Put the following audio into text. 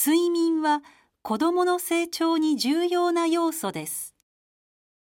睡眠は子どもの成長に重要な要素です。